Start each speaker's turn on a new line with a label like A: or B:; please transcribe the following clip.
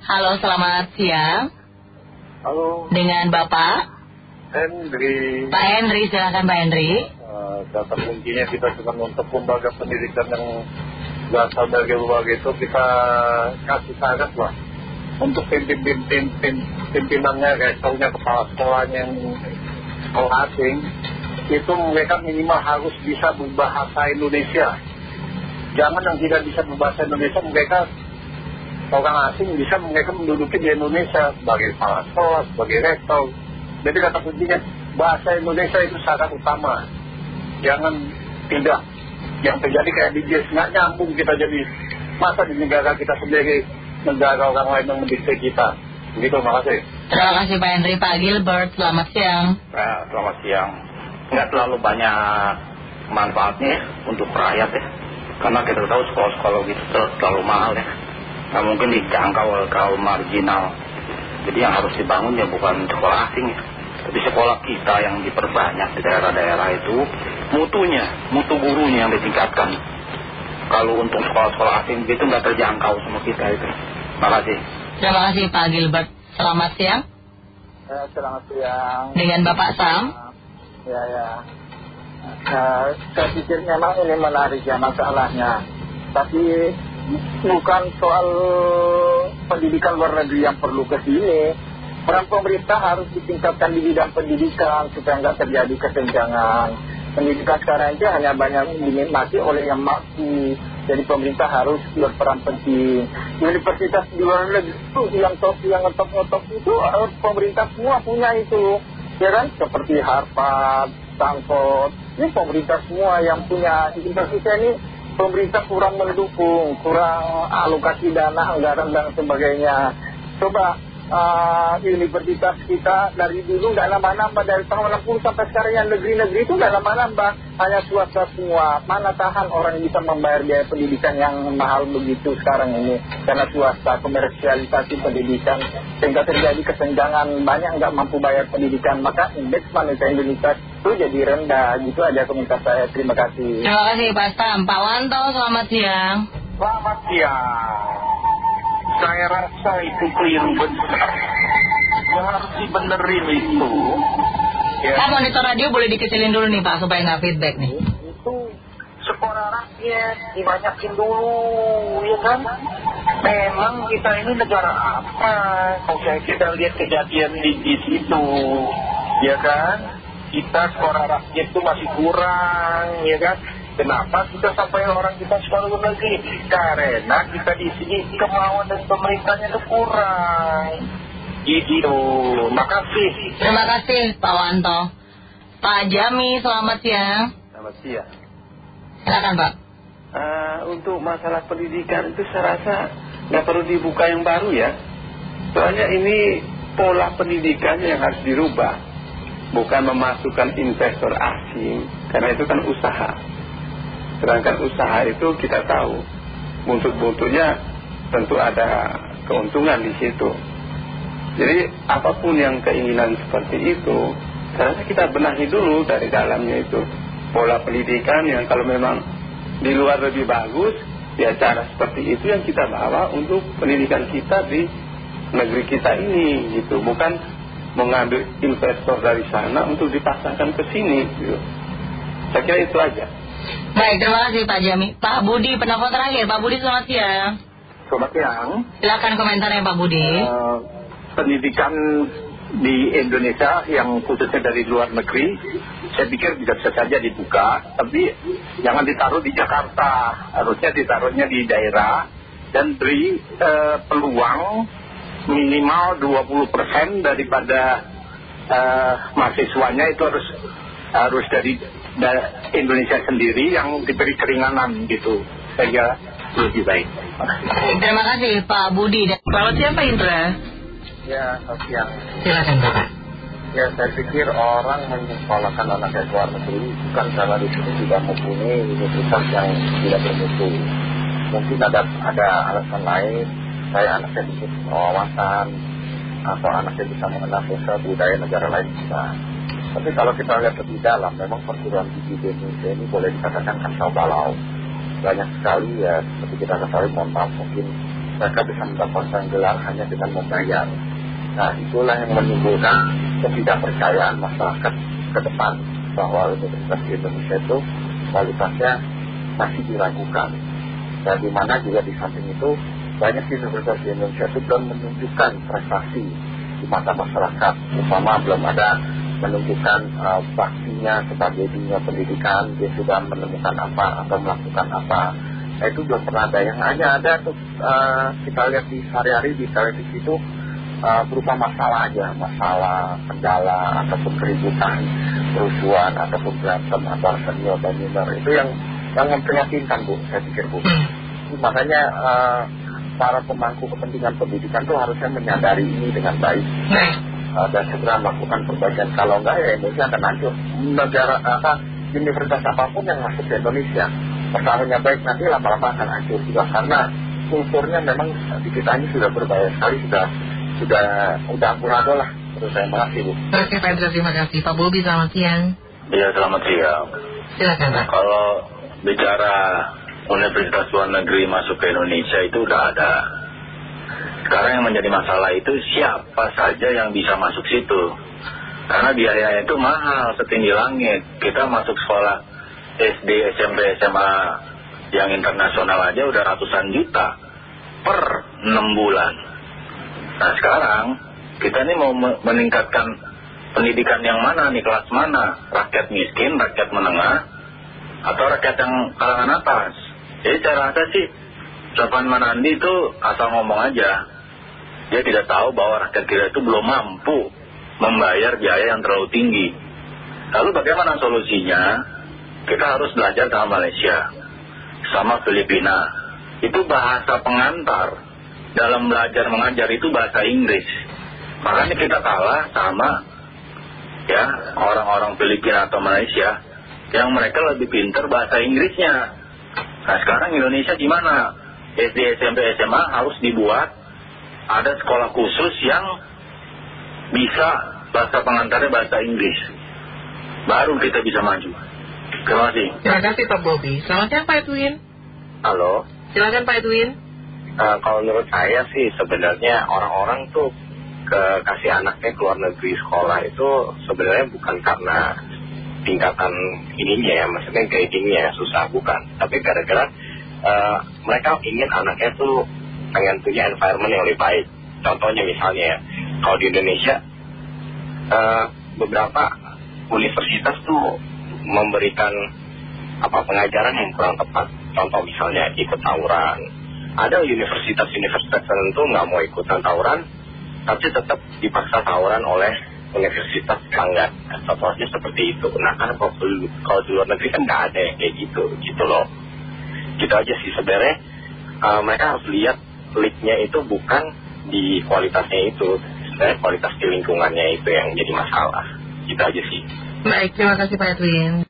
A: Halo, selamat siang.
B: Halo.
A: Dengan Bapak
B: Henry.
A: Pak Henry, silakan Pak Henry.
B: Kata kuncinya kita cuma untuk lembaga pendidikan yang berasal dari luar itu kita kasih syarat lah untuk pimpinannya, rektornya, kepala sekolahnya yang sekolah asing itu mereka minimal harus bisa berbahasa Indonesia. Jangan yang tidak bisa berbahasa Indonesia, mereka orang asing bisa mereka menduduki di Indonesia sebagai kepala sekolah, sebagai rektor. Jadi kata kuncinya bahasa Indonesia itu syarat utama. Jangan tidak yang terjadi kayak di JIS, nggak nyambung kita jadi masa di negara kita sendiri, negara orang lain yang mendikte kita. Begitu, makasih.
A: Terima kasih Pak Henry. Pak Gilbert, selamat siang.
C: Selamat siang. Nggak terlalu banyak manfaatnya untuk rakyat ya, karena kita tahu sekolah-sekolah gitu terlalu mahal ya, nggak mungkin dijangkau oleh kaum marginal. Jadi yang harus dibangun ya bukan sekolah asing ya, tapi sekolah kita yang diperbanyak di daerah-daerah itu, mutu gurunya yang ditingkatkan. Kalau untuk sekolah-sekolah asing itu nggak terjangkau sama kita itu. Makasih.
A: Terima kasih Pak Gilbert. Selamat siang.
B: Selamat siang.
A: Dengan Bapak Sam.
B: Ya. Saya pikir memang ini menarik ya masalahnya. Tapi bukan soal pendidikan luar negeri yang perlu ke sini. Peran pemerintah harus ditingkatkan di bidang pendidikan supaya nggak terjadi kesenjangan. Pendidikan sekarang itu hanya banyak dinikmati oleh yang mampu. Jadi pemerintah harus berperan penting. Universitas di luar negeri itu yang ngetop itu pemerintah semua punya itu. Ya kan? Seperti Harvard, Stanford. Ini pemerintah semua yang punya. Indonesia ini pemerintah kurang mendukung, kurang alokasi dana, anggaran dan sebagainya. Coba universitas kita dari dulu nggak nambah-nambah, dari tahun 60 sampai sekarang yang negeri-negeri itu nggak nambah-nambah, hanya swasta semua. Mana tahan orang yang bisa membayar biaya pendidikan yang mahal begitu sekarang ini, karena swasta, komersialisasi pendidikan, sehingga terjadi kesenjangan, banyak nggak mampu bayar pendidikan, maka indeks manusia Indonesia itu jadi rendah. Gitu aja komentar saya. Terima kasih.
A: Terima kasih Pak Sam. Pak Wanto, selamat siang.
B: Selamat siang. Saya rasa itu keliru besar. Yang harus dibenerin itu ya.
A: Pak, monitor radio boleh dikecilin dulu nih Pak, supaya nggak feedback nih.
B: Itu sekolah rakyat dibanyakin dulu, ya kan? Memang kita ini negara apa? Kalau kita lihat kejadian di situ, ya kan? Kita sekolah rakyat itu masih kurang, ya kan? Kenapa kita sampai orang kita sekolah luar negeri? Karena kita di sini kemauan dari pemerintahnya itu kurang. Gitu. Makasih.
A: Terima kasih Pak Wanto. Pak Jami, selamat siang.
C: Selamat siang.
A: Silakan Pak.
C: Untuk masalah pendidikan itu saya rasa nggak perlu dibuka yang baru ya. Soalnya ini pola pendidikan yang harus dirubah, bukan memasukkan investor asing, karena itu kan usaha. Sedangkan usaha itu kita tahu buntut-buntutnya tentu ada keuntungan di situ. Jadi apapun yang keinginan seperti itu, saya rasa kita benahi dulu dari dalamnya itu. Pola pendidikan yang kalau memang di luar lebih bagus, ya cara seperti itu yang kita bawa untuk pendidikan kita di negeri kita ini gitu. Bukan mengambil investor dari sana untuk dipasangkan ke sini gitu. Saya kira itu aja.
A: Baik, terima kasih Pak Jami. Pak Budi, penelpon terakhir. Pak Budi, selamat siang.
B: Selamat siang.
A: Silakan komentarnya Pak Budi.
B: Pendidikan di Indonesia yang khususnya dari luar negeri, saya pikir bisa saja dibuka, tapi jangan ditaruh di Jakarta, harusnya ditaruhnya di daerah dan beri peluang minimal 20% daripada mahasiswanya itu harus dari Indonesia sendiri yang diberi keringanan gitu. Saya lebih baik.
A: Terima kasih Pak Budi. Selamat siang Pak Indra.
B: Ya, siang.
A: Silakan Bapak.
B: Ya, saya pikir orang menyekolahkan anaknya ke luar negeri bukan karena di sini tidak mempunyai universitas yang tidak bermutu. Mungkin ada alasan lain, saya anaknya bisa wawasan atau anaknya bisa mengenal sosial budaya negara lain bisa. Tapi kalau kita lihat lebih dalam, memang perguruan tinggi di Indonesia ini boleh dikatakan kacau balau. Banyak sekali ya, seperti kita ketahui, mohon maaf, mungkin mereka bisa mendapatkan gelar hanya dengan membayar. Nah, itulah yang menimbulkan ketidakpercayaan masyarakat ke depan bahwa Universitas di Indonesia itu kualitasnya masih diragukan. Dan di mana juga di samping itu banyak universitas di Indonesia itu belum menunjukkan prestasi di mata masyarakat, umpama belum ada menunjukkan baktinya sebagai dunia pendidikan, dia sudah menemukan apa atau melakukan apa. Nah, itu belum pernah ada. Yang hanya ada tuh kita lihat di sehari-hari di televisi itu berupa masalah aja, masalah kendala ataupun keributan, kerusuhan ataupun berantem antar senior dan junior. Itu yang memprihatinkan, Bu, saya pikir, Bu. Makanya para pemangku kepentingan pendidikan itu harusnya menyadari ini dengan baik dan segera melakukan perbaikan. Kalau enggak ya Indonesia akan hancur. Negara universitas apapun yang masuk ke Indonesia pertamanya baik, nanti lama-lama akan hancur juga karena kulturnya memang di kita ini sudah berbahaya sekali, sudah amburadul lah. Terus saya makasih, Bu.
A: Oke Pak Indra, terima kasih. Pak Bobi, selamat siang.
C: Iya, selamat siang.
A: Silakan Pak.
C: Kalau bicara universitas luar negeri masuk ke Indonesia itu udah ada. Sekarang yang menjadi masalah itu siapa saja yang bisa masuk situ. Karena biayanya itu mahal, setinggi langit. Kita masuk sekolah SD, SMP, SMA yang internasional aja udah ratusan juta per 6 bulan. Nah sekarang kita ini mau meningkatkan pendidikan yang mana nih, kelas mana? Rakyat miskin, rakyat menengah, atau rakyat yang kalangan atas? Jadi saya rasa sih Sofan Manandi itu asal ngomong aja. Dia tidak tahu bahwa rakyat kita itu belum mampu membayar biaya yang terlalu tinggi. Lalu bagaimana solusinya? Kita harus belajar sama Malaysia, sama Filipina. Itu bahasa pengantar. Dalam belajar mengajar itu bahasa Inggris. Makanya kita kalah sama ya orang-orang Filipina atau Malaysia yang mereka lebih pintar bahasa Inggrisnya. Nah sekarang Indonesia gimana? SD, SMP, SMA harus dibuat ada sekolah khusus yang bisa bahasa pengantarnya bahasa Inggris. Baru kita bisa maju. Terima kasih.
A: Terima kasih Pak Bobi. Selamat siang Pak Edwin.
B: Halo.
A: Silakan Pak Edwin.
B: Kalau menurut saya sih sebenarnya orang-orang tuh kasih anaknya ke luar negeri sekolah itu sebenarnya bukan karena tingkatan ininya ya, maksudnya gradingnya susah, bukan. Tapi gara-gara mereka ingin anaknya tuh pengen punya environment yang lebih baik. Contohnya misalnya ya, kalau di Indonesia beberapa universitas tuh memberikan pengajaran yang kurang tepat. Contoh misalnya ikut tawuran. Ada universitas-universitas tertentu nggak mau ikutan tawuran, tapi tetap dipaksa tawuran oleh universitas tetangga. Contohnya seperti itu. Nah kan kalau di luar negeri kan nggak ada yang kayak gitu loh. Gitu aja sih sebenarnya. Mereka harus lihat league-nya itu bukan di kualitasnya itu, sebenarnya kualitas di lingkungannya itu yang jadi masalah. Gitu aja sih.
A: Baik, terima kasih Pak Edwin.